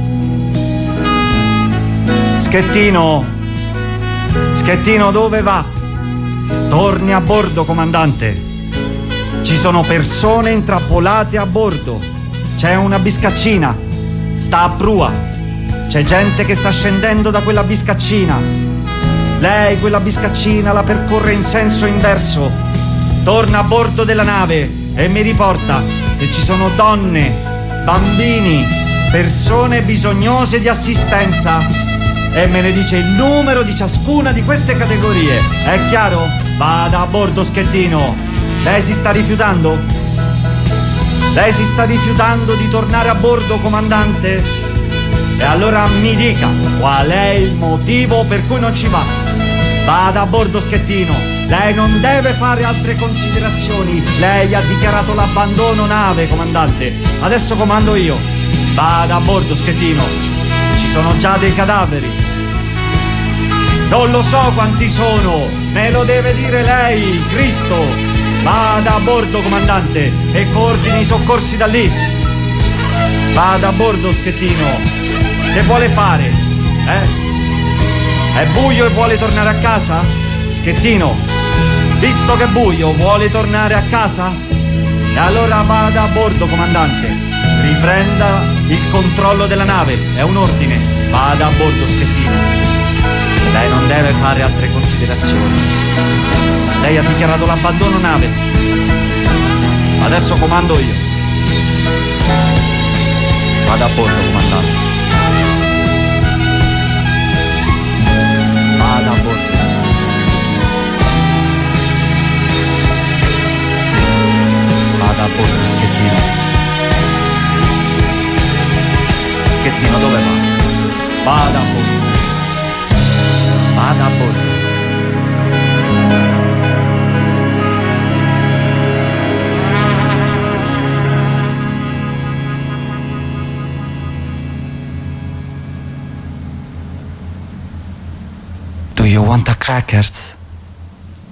Schettino, Schettino, dove va? Torni a bordo, comandante. Ci sono persone intrappolate a bordo. C'è una biscaccina, sta a prua. C'è gente che sta scendendo da quella biscaccina. Lei quella biscaccina la percorre in senso inverso. Torna a bordo della nave e mi riporta che ci sono donne, bambini, persone bisognose di assistenza e me ne dice il numero di ciascuna di queste categorie. È chiaro? Vada a bordo, Schettino. Lei si sta rifiutando? Lei si sta rifiutando di tornare a bordo, comandante? E allora mi dica qual è il motivo per cui non ci va. Vada a bordo, Schettino. Lei non deve fare altre considerazioni. Lei ha dichiarato l'abbandono nave, comandante. Adesso comando io. Vada a bordo, Schettino. Ci sono già dei cadaveri. Non lo so quanti sono. Me lo deve dire lei, Cristo. Vada a bordo, comandante, e coordini i soccorsi da lì. Vada a bordo, Schettino. Che vuole fare? Eh? È buio e vuole tornare a casa? Schettino, visto che è buio, vuole tornare a casa? E allora vada a bordo, comandante. Riprenda il controllo della nave, è un ordine. Vada a bordo, Schettino. Lei non deve fare altre considerazioni. Lei ha dichiarato l'abbandono nave. Adesso comando io. Vada a bordo, comandante. Vada a bordo. Vada a bordo, Schettino. Schettino, dove va? Vada a bordo. Vada a bordo. Do you want a crackers?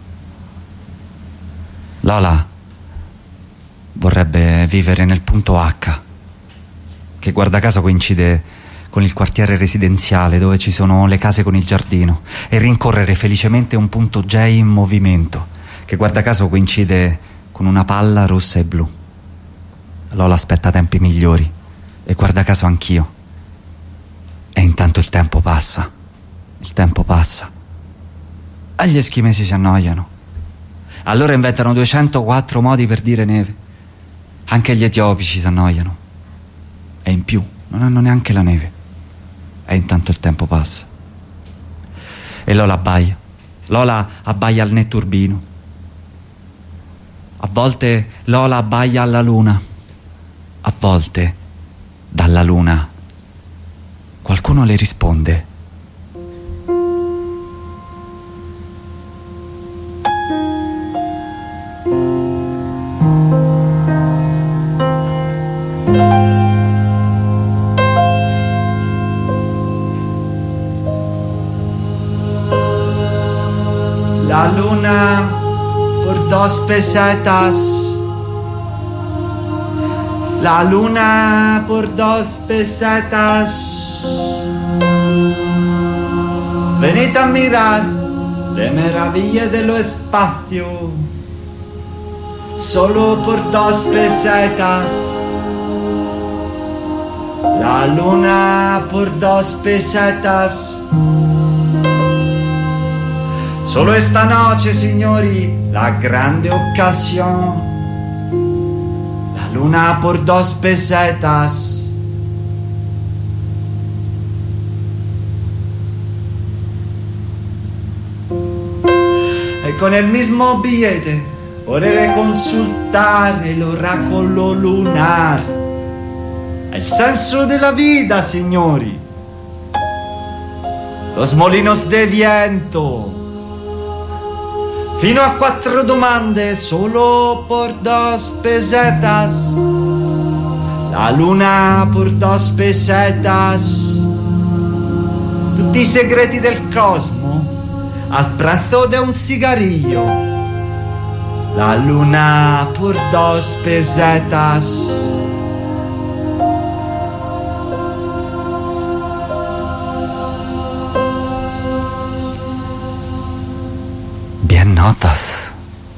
Lola vorrebbe vivere nel punto H, che guarda caso coincide con il quartiere residenziale dove ci sono le case con il giardino, e rincorrere felicemente un punto J in movimento, che guarda caso coincide con una palla rossa e blu. Lola aspetta tempi migliori, e guarda caso anch'io. E intanto il tempo passa, il tempo passa. E gli eschimesi si annoiano. Allora inventano duecentoquattro modi per dire neve. Anche gli etiopici si annoiano. E in più non hanno neanche la neve. E intanto il tempo passa. E Lola abbaia. Lola abbaia al netturbino. A volte Lola abbaia alla luna. A volte dalla luna qualcuno le risponde. La luna por dos pesetas. La luna por dos pesetas. Venid a mirar le maravillas de lo espacio. Solo por dos pesetas. La luna por dos pesetas. Solo esta noche, signori, la grande ocasión. La luna por dos pesetas. E con el mismo billete podré consultar el oráculo lunar. El senso de la vida, signori. Los molinos de viento. Fino a quattro domande solo por dos pesetas. La luna por dos pesetas. Tutti i segreti del cosmo al prezzo de un cigarrillo. La luna por dos pesetas. Notas,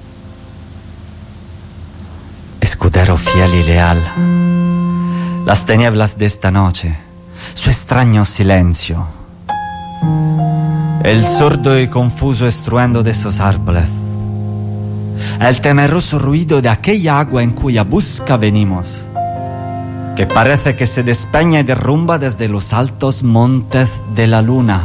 escudero fiel y leal, las tinieblas de esta noche, su extraño silencio, el sordo y confuso estruendo de esos árboles, el temeroso ruido de aquella agua en cuya busca venimos, que parece que se despeña y derrumba desde los altos montes de la luna.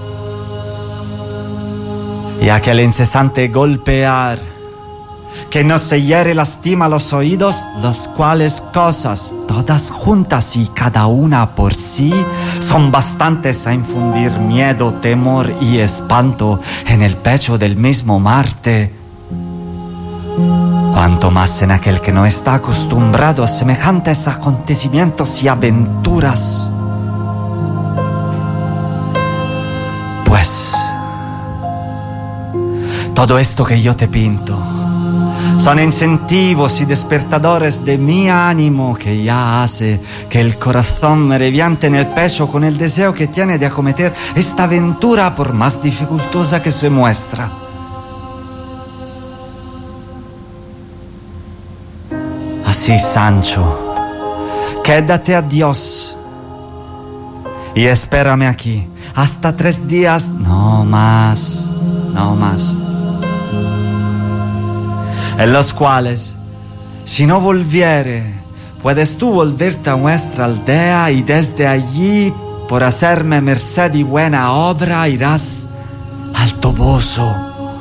Y aquel incesante golpear que no se hiere lastima los oídos, las cuales cosas, todas juntas y cada una por sí, son bastantes a infundir miedo, temor y espanto en el pecho del mismo Marte. Cuanto más en aquel que no está acostumbrado a semejantes acontecimientos y aventuras. Pues todo esto que yo te pinto son incentivos y despertadores de mi ánimo que ya hace que el corazón me reviente en el pecho con el deseo que tiene de acometer esta aventura por más dificultosa que se muestra. Así, Sancho, quédate a Dios y espérame aquí hasta tres días, no más, no más. En los cuales, si no volviere, puedes tú volverte a nuestra aldea y desde allí, por hacerme merced y buena obra, irás al Toboso,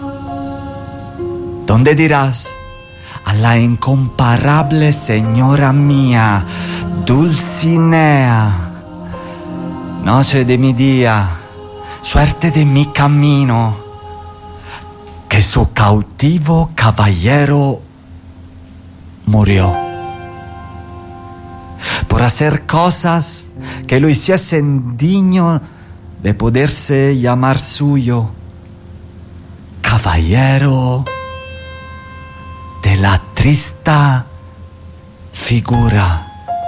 donde dirás a la incomparable señora mía, Dulcinea, noche de mi día, suerte de mi camino, que su cautivo caballero murió por hacer cosas que lo hiciesen digno de poderse llamar suyo, caballero de la trista figura.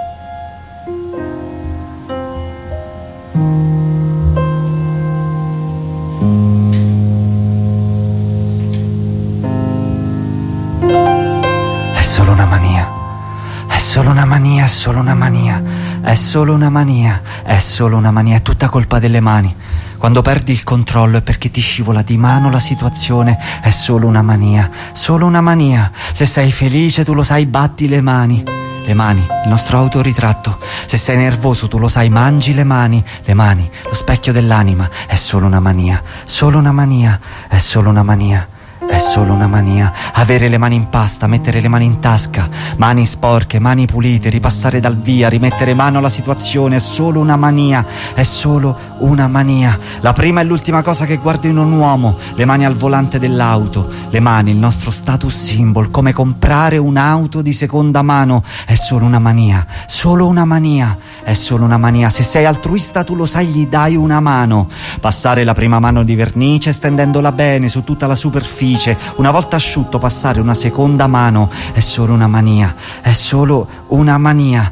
È solo una mania, è solo una mania, è solo una mania, è solo una mania, è solo una mania, è tutta colpa delle mani. Quando perdi il controllo è perché ti scivola di mano la situazione, è solo una mania, solo una mania. Se sei felice tu lo sai, batti le mani. Le mani, il nostro autoritratto. Se sei nervoso tu lo sai, mangi le mani. Le mani, lo specchio dell'anima. È solo una mania, solo una mania, è solo una mania. È solo una mania. Avere le mani in pasta, mettere le mani in tasca, mani sporche, mani pulite, ripassare dal via, rimettere mano alla situazione, è solo una mania, è solo una mania. La prima e l'ultima cosa che guardo in un uomo, le mani al volante dell'auto, le mani, il nostro status symbol, come comprare un'auto di seconda mano, è solo una mania, solo una mania, è solo una mania. Se sei altruista tu lo sai, gli dai una mano, passare la prima mano di vernice stendendola bene su tutta la superficie. Una volta asciutto passare una seconda mano, è solo una mania, è solo una mania,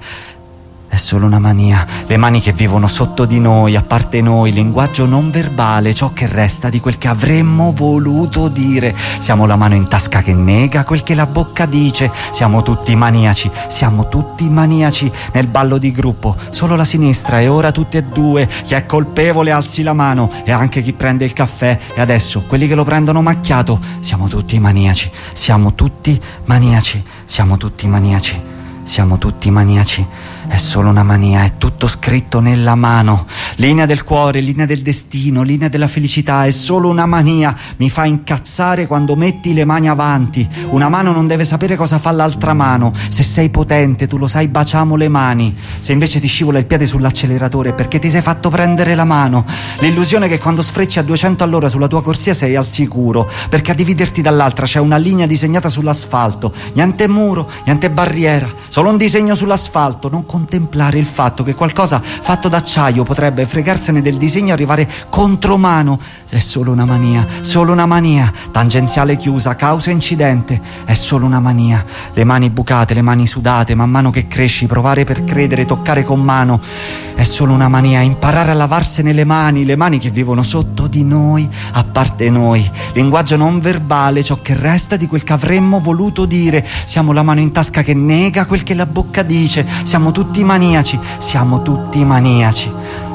è solo una mania. Le mani che vivono sotto di noi, a parte noi, linguaggio non verbale, ciò che resta di quel che avremmo voluto dire. Siamo la mano in tasca che nega quel che la bocca dice. Siamo tutti maniaci, siamo tutti maniaci nel ballo di gruppo. Solo la sinistra e ora tutti e due. Chi è colpevole alzi la mano, e anche chi prende il caffè. E adesso quelli che lo prendono macchiato. Siamo tutti maniaci, siamo tutti maniaci, siamo tutti maniaci, siamo tutti maniaci. È solo una mania, è tutto scritto nella mano. Linea del cuore, linea del destino, linea della felicità, è solo una mania. Mi fa incazzare quando metti le mani avanti. Una mano non deve sapere cosa fa l'altra mano. Se sei potente, tu lo sai, baciamo le mani. Se invece ti scivola il piede sull'acceleratore perché ti sei fatto prendere la mano. L'illusione che quando sfrecci a duecento all'ora sulla tua corsia sei al sicuro, perché a dividerti dall'altra c'è una linea disegnata sull'asfalto. Niente muro, niente barriera, solo un disegno sull'asfalto. Non contemplare il fatto che qualcosa fatto d'acciaio potrebbe fregarsene del disegno e arrivare contromano. È solo una mania, solo una mania. Tangenziale chiusa, causa incidente, è solo una mania. Le mani bucate, le mani sudate, man mano che cresci, provare per credere, toccare con mano, è solo una mania. Imparare a lavarsene le mani, le mani che vivono sotto di noi, a parte noi. Linguaggio non verbale, ciò che resta di quel che avremmo voluto dire. Siamo la mano in tasca che nega quel che la bocca dice. Siamo tutti maniaci, siamo tutti maniaci.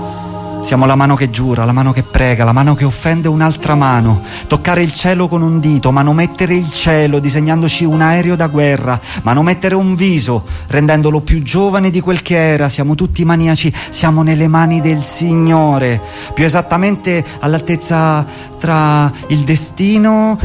Siamo la mano che giura, la mano che prega, la mano che offende un'altra mano. Toccare il cielo con un dito, manomettere il cielo disegnandoci un aereo da guerra, manomettere un viso rendendolo più giovane di quel che era. Siamo tutti maniaci, siamo nelle mani del Signore, più esattamente all'altezza tra il destino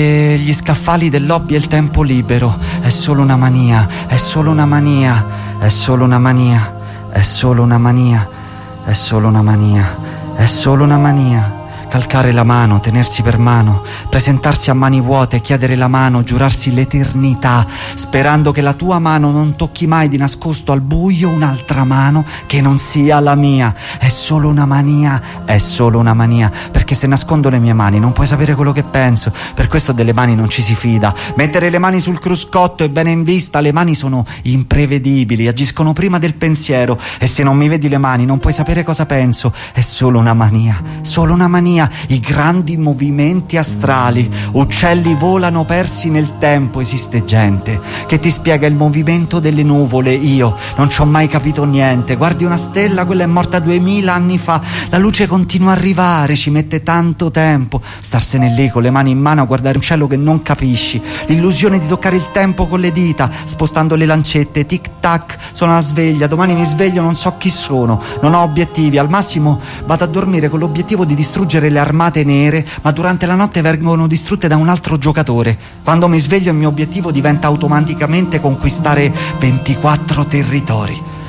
e gli scaffali dell'hobby e il tempo libero. È solo una mania, è solo una mania, è solo una mania, è solo una mania. È solo una mania, è solo una mania. Calcare la mano, tenersi per mano, presentarsi a mani vuote, chiedere la mano, giurarsi l'eternità, sperando che la tua mano non tocchi mai di nascosto al buio un'altra mano che non sia la mia. È solo una mania, è solo una mania, perché se nascondo le mie mani non puoi sapere quello che penso. Per questo delle mani non ci si fida. Mettere le mani sul cruscotto è bene in vista. Le mani sono imprevedibili, agiscono prima del pensiero, e se non mi vedi le mani non puoi sapere cosa penso. È solo una mania, solo una mania. I grandi movimenti astrali, uccelli volano persi nel tempo. Esiste gente che ti spiega il movimento delle nuvole. Io non ci ho mai capito niente. Guardi una stella, quella è morta duemila anni fa. La luce continua a arrivare, ci mette tanto tempo. Starsene lì con le mani in mano a guardare un cielo che non capisci. L'illusione di toccare il tempo con le dita, spostando le lancette. Tic tac, sono la sveglia. Domani mi sveglio, non so chi sono, non ho obiettivi. Al massimo vado a dormire con l'obiettivo di distruggere le armate nere, ma durante la notte vengono distrutte da un altro giocatore. Quando mi sveglio il mio obiettivo diventa automaticamente conquistare ventiquattro territori.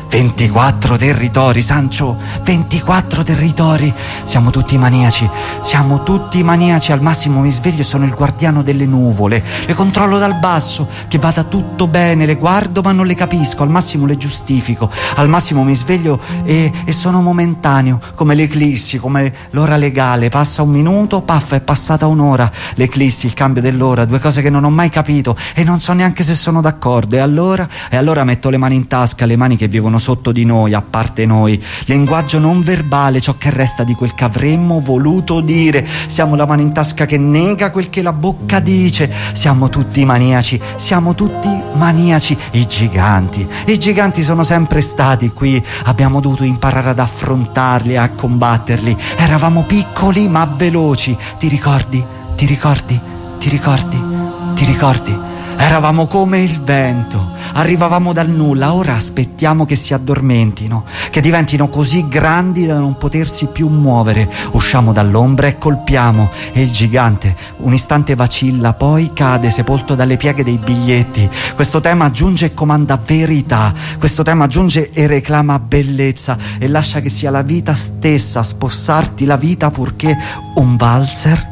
ventiquattro territori, Sancho, ventiquattro territori. Siamo tutti maniaci, siamo tutti maniaci. Al massimo mi sveglio e sono il guardiano delle nuvole. Le controllo dal basso, che vada tutto bene, le guardo ma non le capisco, al massimo le giustifico. Al massimo mi sveglio e, e sono momentaneo, come l'eclissi, come l'ora legale. Passa un minuto, paffa, è passata un'ora. L'eclissi, il cambio dell'ora, due cose che non ho mai capito e non so neanche se sono d'accordo. E allora, e allora metto le mani in tasca, le mani che vivono sotto di noi, a parte noi. Linguaggio non verbale, ciò che resta di quel che avremmo voluto dire. Siamo la mano in tasca che nega quel che la bocca dice. Siamo tutti maniaci, siamo tutti maniaci. I giganti, i giganti sono sempre stati qui. Abbiamo dovuto imparare ad affrontarli, a combatterli. Eravamo piccoli ma veloci. Ti ricordi? Ti ricordi? Ti ricordi? Ti ricordi? Eravamo come il vento, arrivavamo dal nulla, ora aspettiamo che si addormentino, che diventino così grandi da non potersi più muovere. Usciamo dall'ombra e colpiamo, e il gigante un istante vacilla, poi cade sepolto dalle pieghe dei biglietti. Questo tema giunge e comanda verità, questo tema giunge e reclama bellezza, e lascia che sia la vita stessa a spossarti la vita, purché un valzer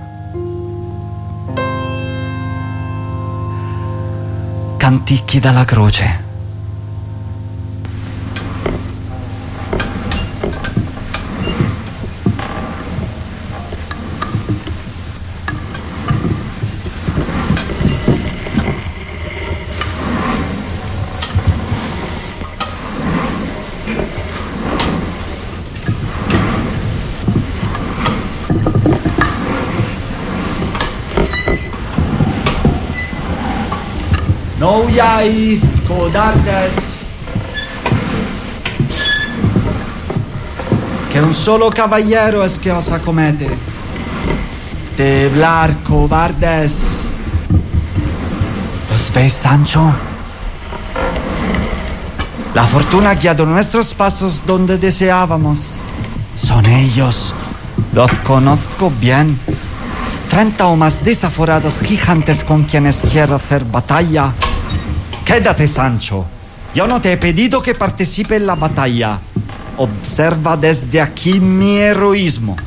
canticchi dalla croce. Nouiaith codardes, che un solo cavaliero es che osa comete. Teblar cobardes. ¿Los ves, Sancho? La fortuna guiado nuestros pasos donde deseábamos. Son ellos. Los conozco bien. Treinta o más desaforados gigantes con quienes quiero hacer batalla. Quédate, Sancho. Yo no te he pedido que participe en la batalla. Observa desde aquí mi heroísmo.